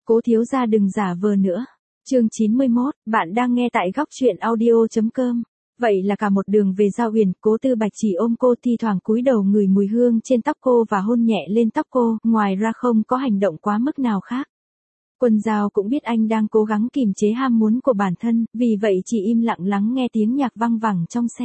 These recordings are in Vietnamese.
Cố thiếu gia đừng giả vờ nữa. Chương 91, bạn đang nghe tại góc truyện audio.com. Vậy là cả một đường về Giao Huyền, Cố Tư Bạch chỉ ôm cô, thi thoảng cúi đầu ngửi mùi hương trên tóc cô và hôn nhẹ lên tóc cô, ngoài ra không có hành động quá mức nào khác. Quân Giao cũng biết anh đang cố gắng kìm chế ham muốn của bản thân, vì vậy chỉ im lặng lắng nghe tiếng nhạc vang vẳng trong xe.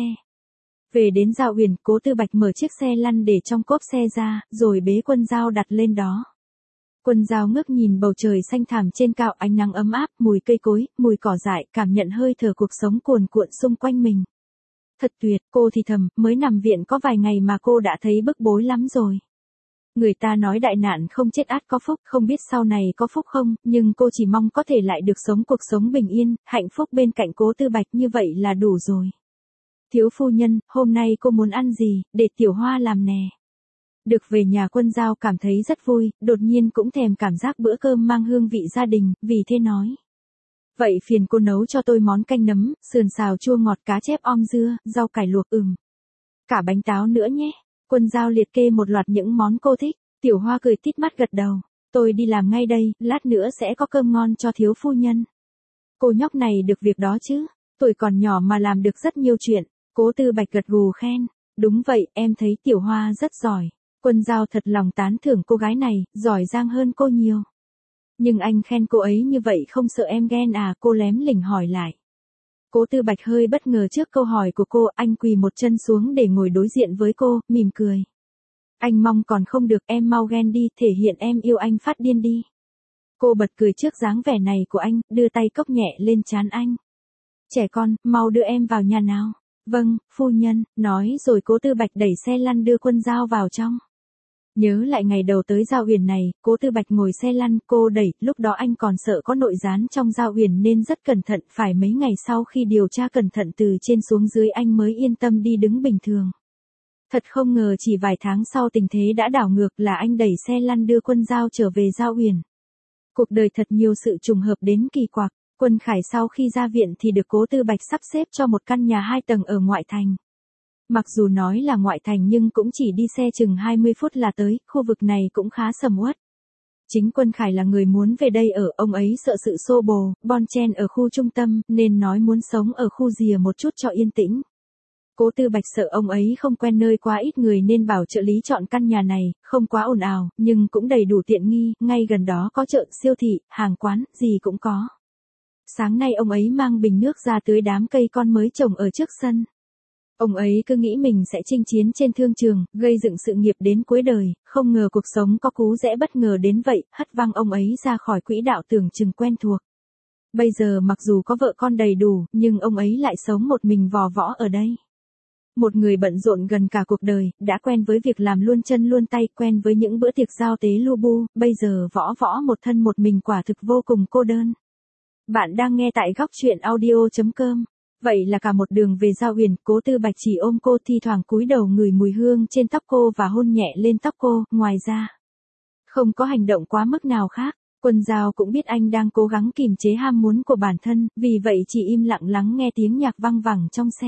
Về đến Giao Huyền, Cố Tư Bạch mở chiếc xe lăn để trong cốp xe ra, rồi bế Quân Giao đặt lên đó. Quân Giao ngước nhìn bầu trời xanh thẳm trên cao, ánh nắng ấm áp, mùi cây cối, mùi cỏ dại, cảm nhận hơi thở cuộc sống cuồn cuộn xung quanh mình. Thật tuyệt, cô thì thầm, mới nằm viện có vài ngày mà cô đã thấy bức bối lắm rồi. Người ta nói đại nạn không chết ắt có phúc, không biết sau này có phúc không, nhưng cô chỉ mong có thể lại được sống cuộc sống bình yên, hạnh phúc bên cạnh Cố Tư Bạch, như vậy là đủ rồi. Thiếu phu nhân, hôm nay cô muốn ăn gì, để Tiểu Hoa làm nè. Được về nhà, Quân Giao cảm thấy rất vui, đột nhiên cũng thèm cảm giác bữa cơm mang hương vị gia đình, vì thế nói. Vậy phiền cô nấu cho tôi món canh nấm, sườn xào chua ngọt, cá chép om dưa, rau cải luộc, cả bánh táo nữa nhé. Quân Giao liệt kê một loạt những món cô thích. Tiểu Hoa cười tít mắt gật đầu. Tôi đi làm ngay đây, lát nữa sẽ có cơm ngon cho thiếu phu nhân. Cô nhóc này được việc đó chứ, tuổi còn nhỏ mà làm được rất nhiều chuyện. Cố Tư Bạch gật gù khen. Đúng vậy, em thấy Tiểu Hoa rất giỏi. Quân Giao thật lòng tán thưởng cô gái này, giỏi giang hơn cô nhiều. Nhưng anh khen cô ấy như vậy không sợ em ghen à, cô lém lỉnh hỏi lại. Cố Tư Bạch hơi bất ngờ trước câu hỏi của cô, anh quỳ một chân xuống để ngồi đối diện với cô, mỉm cười. Anh mong còn không được, em mau ghen đi, thể hiện em yêu anh phát điên đi. Cô bật cười trước dáng vẻ này của anh, đưa tay cốc nhẹ lên trán anh. Trẻ con, mau đưa em vào nhà nào. Vâng, phu nhân, nói rồi Cố Tư Bạch đẩy xe lăn đưa Quân Giao vào trong. Nhớ lại ngày đầu tới Giao Huyền này, Cố Tư Bạch ngồi xe lăn, cô đẩy, lúc đó anh còn sợ có nội gián trong Giao Huyền nên rất cẩn thận, phải mấy ngày sau khi điều tra cẩn thận từ trên xuống dưới anh mới yên tâm đi đứng bình thường. Thật không ngờ chỉ vài tháng sau tình thế đã đảo ngược, là anh đẩy xe lăn đưa Quân Giao trở về Giao Huyền. Cuộc đời thật nhiều sự trùng hợp đến kỳ quặc. Quân Khải sau khi ra viện thì được Cố Tư Bạch sắp xếp cho một căn nhà 2 tầng ở ngoại thành. Mặc dù nói là ngoại thành nhưng cũng chỉ đi xe chừng 20 phút là tới, khu vực này cũng khá sầm uất. Chính Quân Khải là người muốn về đây ở, ông ấy sợ sự xô bồ, bon chen ở khu trung tâm, nên nói muốn sống ở khu rìa một chút cho yên tĩnh. Cố Tư Bạch sợ ông ấy không quen nơi quá ít người nên bảo trợ lý chọn căn nhà này, không quá ồn ào, nhưng cũng đầy đủ tiện nghi, ngay gần đó có chợ, siêu thị, hàng quán, gì cũng có. Sáng nay ông ấy mang bình nước ra tưới đám cây con mới trồng ở trước sân. Ông ấy cứ nghĩ mình sẽ chinh chiến trên thương trường, gây dựng sự nghiệp đến cuối đời, không ngờ cuộc sống có cú rẽ bất ngờ đến vậy, hất văng ông ấy ra khỏi quỹ đạo tưởng chừng quen thuộc. Bây giờ mặc dù có vợ con đầy đủ, nhưng ông ấy lại sống một mình vò võ ở đây. Một người bận rộn gần cả cuộc đời, đã quen với việc làm luôn chân luôn tay, quen với những bữa tiệc giao tế lu bu, bây giờ võ một thân một mình quả thực vô cùng cô đơn. Bạn đang nghe tại góc truyện audio.com. Vậy là cả một đường về Giao Huyền, Cố Tư Bạch chỉ ôm cô, thi thoảng cúi đầu ngửi mùi hương trên tóc cô và hôn nhẹ lên tóc cô, ngoài ra không có hành động quá mức nào khác. Quân Giao cũng biết anh đang cố gắng kìm chế ham muốn của bản thân, vì vậy chỉ im lặng lắng nghe tiếng nhạc vang vẳng trong xe.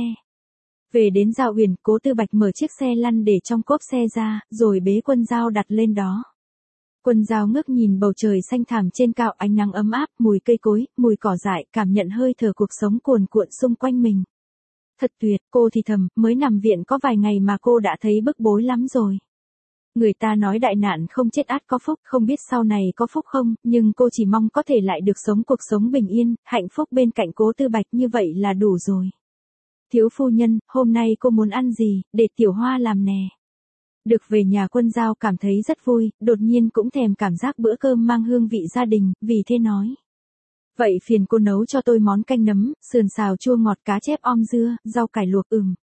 Về đến Giao Huyền, Cố Tư Bạch mở chiếc xe lăn để trong cốp xe ra, rồi bế Quân Giao đặt lên đó. Quân Giao ngước nhìn bầu trời xanh thẳm trên cao, ánh nắng ấm áp, mùi cây cối, mùi cỏ dại, cảm nhận hơi thở cuộc sống cuồn cuộn xung quanh mình. Thật tuyệt, cô thì thầm, mới nằm viện có vài ngày mà cô đã thấy bức bối lắm rồi. Người ta nói đại nạn không chết ắt có phúc, không biết sau này có phúc không, nhưng cô chỉ mong có thể lại được sống cuộc sống bình yên, hạnh phúc bên cạnh Cố Tư Bạch, như vậy là đủ rồi. Thiếu phu nhân, hôm nay cô muốn ăn gì, để Tiểu Hoa làm nè. Được về nhà, Quân Giao cảm thấy rất vui, đột nhiên cũng thèm cảm giác bữa cơm mang hương vị gia đình, vì thế nói. Vậy phiền cô nấu cho tôi món canh nấm, sườn xào chua ngọt, cá chép om dưa, rau cải luộc,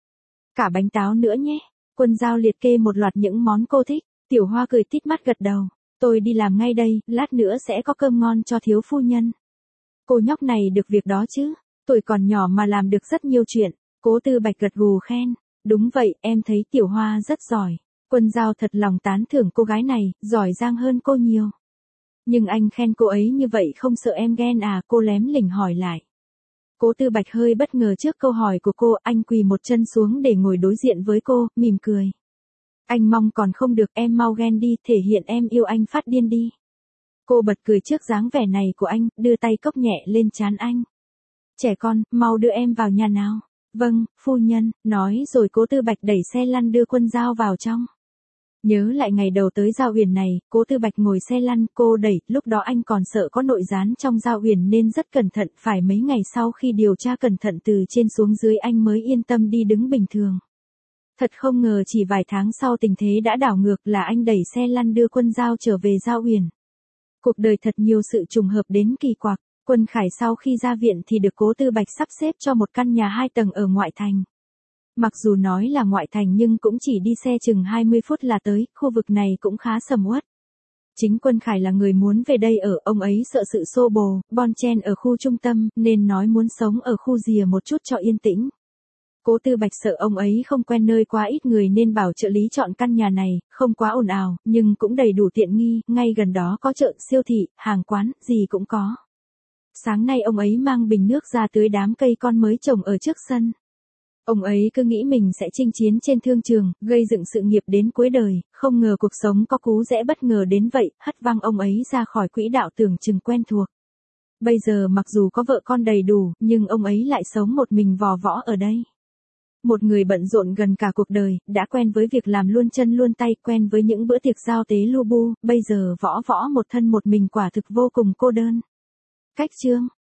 cả bánh táo nữa nhé. Quân Giao liệt kê một loạt những món cô thích. Tiểu Hoa cười tít mắt gật đầu. Tôi đi làm ngay đây, lát nữa sẽ có cơm ngon cho thiếu phu nhân. Cô nhóc này được việc đó chứ, tuổi còn nhỏ mà làm được rất nhiều chuyện. Cố Tư Bạch gật gù khen. Đúng vậy, em thấy Tiểu Hoa rất giỏi. Quân Giao thật lòng tán thưởng cô gái này, giỏi giang hơn cô nhiều. Nhưng anh khen cô ấy như vậy không sợ em ghen à, cô lém lỉnh hỏi lại. Cố Tư Bạch hơi bất ngờ trước câu hỏi của cô, anh quỳ một chân xuống để ngồi đối diện với cô, mỉm cười. Anh mong còn không được, em mau ghen đi, thể hiện em yêu anh phát điên đi. Cô bật cười trước dáng vẻ này của anh, đưa tay cốc nhẹ lên trán anh. Trẻ con, mau đưa em vào nhà nào. Vâng, phu nhân, nói rồi Cố Tư Bạch đẩy xe lăn đưa Quân Dao vào trong. Nhớ lại ngày đầu tới Giao Uyển này, Cố Tư Bạch ngồi xe lăn, cô đẩy, lúc đó anh còn sợ có nội gián trong Giao Uyển nên rất cẩn thận, phải mấy ngày sau khi điều tra cẩn thận từ trên xuống dưới anh mới yên tâm đi đứng bình thường. Thật không ngờ chỉ vài tháng sau tình thế đã đảo ngược, là anh đẩy xe lăn đưa Quân Dao trở về Giao Uyển. Cuộc đời thật nhiều sự trùng hợp đến kỳ quặc. Quân Khải sau khi ra viện thì được Cố Tư Bạch sắp xếp cho một căn nhà 2 tầng ở ngoại thành. Mặc dù nói là ngoại thành nhưng cũng chỉ đi xe chừng 20 phút là tới, khu vực này cũng khá sầm uất. Chính Quân Khải là người muốn về đây ở, ông ấy sợ sự xô bồ, bon chen ở khu trung tâm, nên nói muốn sống ở khu rìa một chút cho yên tĩnh. Cố Tư Bạch sợ ông ấy không quen nơi quá ít người nên bảo trợ lý chọn căn nhà này, không quá ồn ào, nhưng cũng đầy đủ tiện nghi, ngay gần đó có chợ, siêu thị, hàng quán, gì cũng có. Sáng nay ông ấy mang bình nước ra tưới đám cây con mới trồng ở trước sân. Ông ấy cứ nghĩ mình sẽ chinh chiến trên thương trường, gây dựng sự nghiệp đến cuối đời, không ngờ cuộc sống có cú rẽ bất ngờ đến vậy, hất văng ông ấy ra khỏi quỹ đạo tưởng chừng quen thuộc. Bây giờ mặc dù có vợ con đầy đủ, nhưng ông ấy lại sống một mình vò võ ở đây. Một người bận rộn gần cả cuộc đời, đã quen với việc làm luôn chân luôn tay, quen với những bữa tiệc giao tế lu bu, bây giờ võ một thân một mình quả thực vô cùng cô đơn. Cách chương